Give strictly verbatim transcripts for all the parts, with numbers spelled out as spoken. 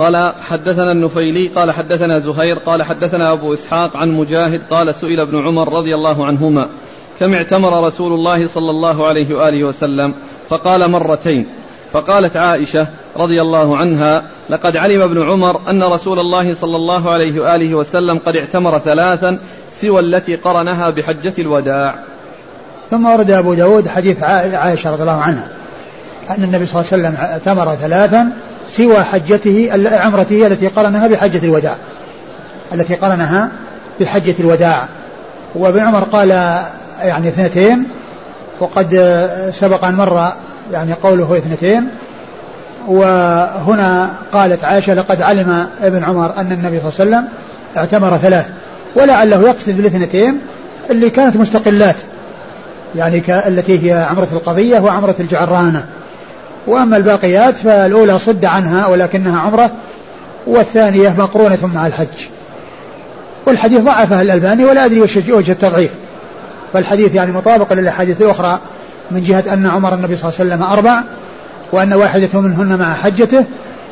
قال حدثنا النفيلي قال حدثنا زهير قال حدثنا أبو إسحاق عن مجاهد قال سئل ابن عمر رضي الله عنهما كم اعتمر رسول الله صلى الله عليه وآله وسلم؟ فقال مرتين. فقالت عائشة رضي الله عنها لقد علم ابن عمر أن رسول الله صلى الله عليه وآله وسلم قد اعتمر ثلاثا سوى التي قرنها بحجة الوداع. ثم ورد أبو داود حديث عائشة رضي الله عنها أن النبي صلى الله عليه وسلم اعتمر ثلاثا سوى حجته عمرته التي قرنها بحجة الوداع التي قرنها بحجة الوداع. وابن عمر قال يعني اثنتين، وقد سبق أن مر يعني قوله اثنتين، وهنا قالت عائشة لقد علم ابن عمر أن النبي صلى الله عليه وسلم اعتمر ثلاث، ولعله يقصد بالاثنتين اللي كانت مستقلات يعني التي هي عمرة القضية وعمرة الجعرانة، وأما الباقيات فالأولى صد عنها ولكنها عمرة، والثانية مقرونة مع الحج. والحديث ضعفه الألباني ولا أدري وجه التضعيف، فالحديث يعني مطابق للأحاديث الأخرى من جهة أن عمر النبي صلى الله عليه وسلم أربع وأن واحدة منهن مع حجته،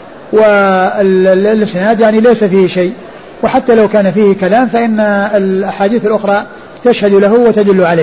والإسناد يعني ليس فيه شيء، وحتى لو كان فيه كلام فإن الأحاديث الأخرى تشهد له وتدل عليه.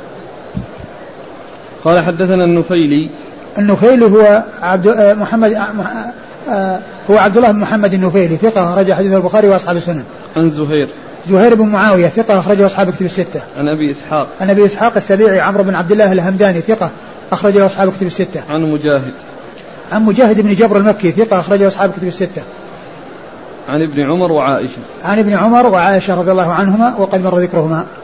قال حدثنا النفيلي. النفيلي هو عبد محمد هو عبد الله بن محمد النفيلي ثقة أخرج حديثه البخاري وأصحاب السنن. عن زهير زهير بن معاوية ثقة أخرجه أصحاب كتب الستة. عن أبي إسحاق عن أبي إسحاق السبيعي عمرو بن عبد الله الهمداني ثقة أخرجه أصحاب كتب الستة. عن مجاهد عن مجاهد بن جبر المكي ثقة أخرجه أصحاب كتب الستة. عن ابن عمر وعائشة عن ابن عمر وعائشة رضي الله عنهما وقد مر ذكرهما.